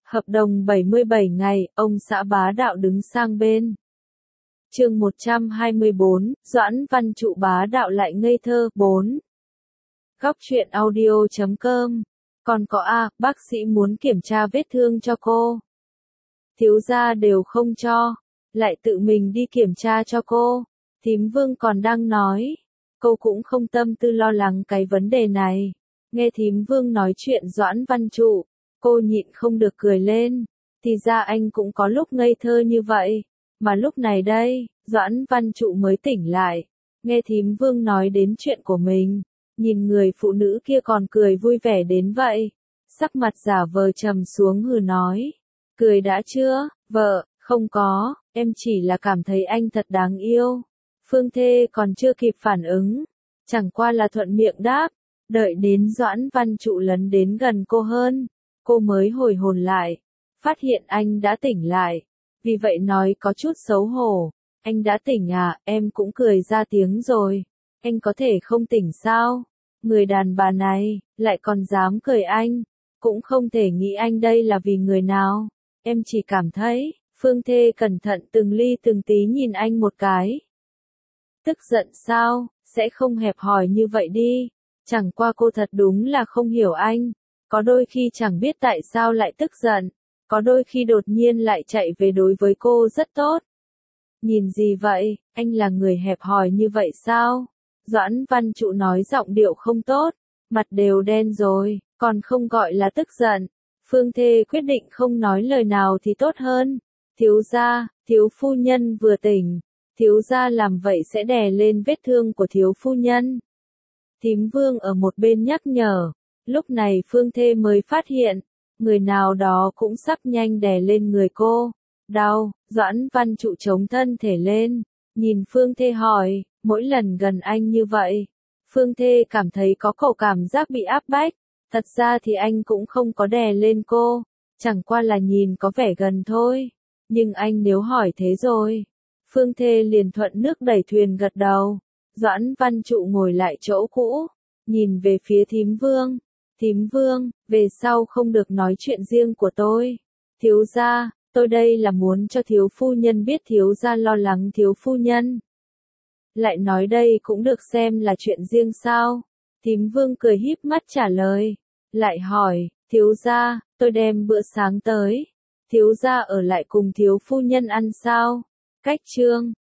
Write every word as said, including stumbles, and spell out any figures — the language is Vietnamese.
Hợp đồng bảy mươi bảy ngày, ông xã bá đạo đứng sang bên. Chương một trăm hai mươi bốn, Doãn Văn Trụ bá đạo lại ngây thơ, bốn. Góc truyện audio chấm com. Còn có a, bác sĩ muốn kiểm tra vết thương cho cô. Thiếu gia đều không cho, lại tự mình đi kiểm tra cho cô. Thím Vương còn đang nói, cô cũng không tâm tư lo lắng cái vấn đề này. Nghe thím Vương nói chuyện Doãn Văn Trụ, cô nhịn không được cười lên. Thì ra anh cũng có lúc ngây thơ như vậy. Mà lúc này đây, Doãn Văn Trụ mới tỉnh lại. Nghe thím Vương nói đến chuyện của mình. Nhìn người phụ nữ kia còn cười vui vẻ đến vậy. Sắc mặt giả vờ trầm xuống hừ nói. Cười đã chưa, vợ, không có, em chỉ là cảm thấy anh thật đáng yêu. Phương Thê còn chưa kịp phản ứng. Chẳng qua là thuận miệng đáp. Đợi đến Doãn Văn Trụ lấn đến gần cô hơn. Cô mới hồi hồn lại. Phát hiện anh đã tỉnh lại. Vì vậy nói có chút xấu hổ. Anh đã tỉnh à, em cũng cười ra tiếng rồi. Anh có thể không tỉnh sao? Người đàn bà này, lại còn dám cười anh. Cũng không thể nghĩ anh đây là vì người nào. Em chỉ cảm thấy, Phương Thê cẩn thận từng ly từng tí nhìn anh một cái. Tức giận sao, sẽ không hẹp hòi như vậy đi. Chẳng qua cô thật đúng là không hiểu anh. Có đôi khi chẳng biết tại sao lại tức giận. Có đôi khi đột nhiên lại chạy về đối với cô rất tốt. Nhìn gì vậy, anh là người hẹp hòi như vậy sao? Doãn Văn Trụ nói giọng điệu không tốt, mặt đều đen rồi, còn không gọi là tức giận. Phương Thê quyết định không nói lời nào thì tốt hơn. Thiếu gia, thiếu phu nhân vừa tỉnh. Thiếu gia làm vậy sẽ đè lên vết thương của thiếu phu nhân. Thím Vương ở một bên nhắc nhở. Lúc này Phương Thê mới phát hiện, người nào đó cũng sắp nhanh đè lên người cô. Đau, Doãn Văn Trụ chống thân thể lên. Nhìn Phương Thê hỏi, mỗi lần gần anh như vậy. Phương Thê cảm thấy có cổ cảm giác bị áp bách. Thật ra thì anh cũng không có đè lên cô. Chẳng qua là nhìn có vẻ gần thôi. Nhưng anh nếu hỏi thế rồi. Phương Thê liền thuận nước đẩy thuyền gật đầu. Doãn Văn Trụ ngồi lại chỗ cũ. Nhìn về phía thím Vương. Thím Vương, về sau không được nói chuyện riêng của tôi. Thiếu gia, tôi đây là muốn cho thiếu phu nhân biết thiếu gia lo lắng thiếu phu nhân. Lại nói đây cũng được xem là chuyện riêng sao? Thím Vương cười híp mắt trả lời. Lại hỏi, thiếu gia, tôi đem bữa sáng tới. Thiếu gia ở lại cùng thiếu phu nhân ăn sao? Cách chương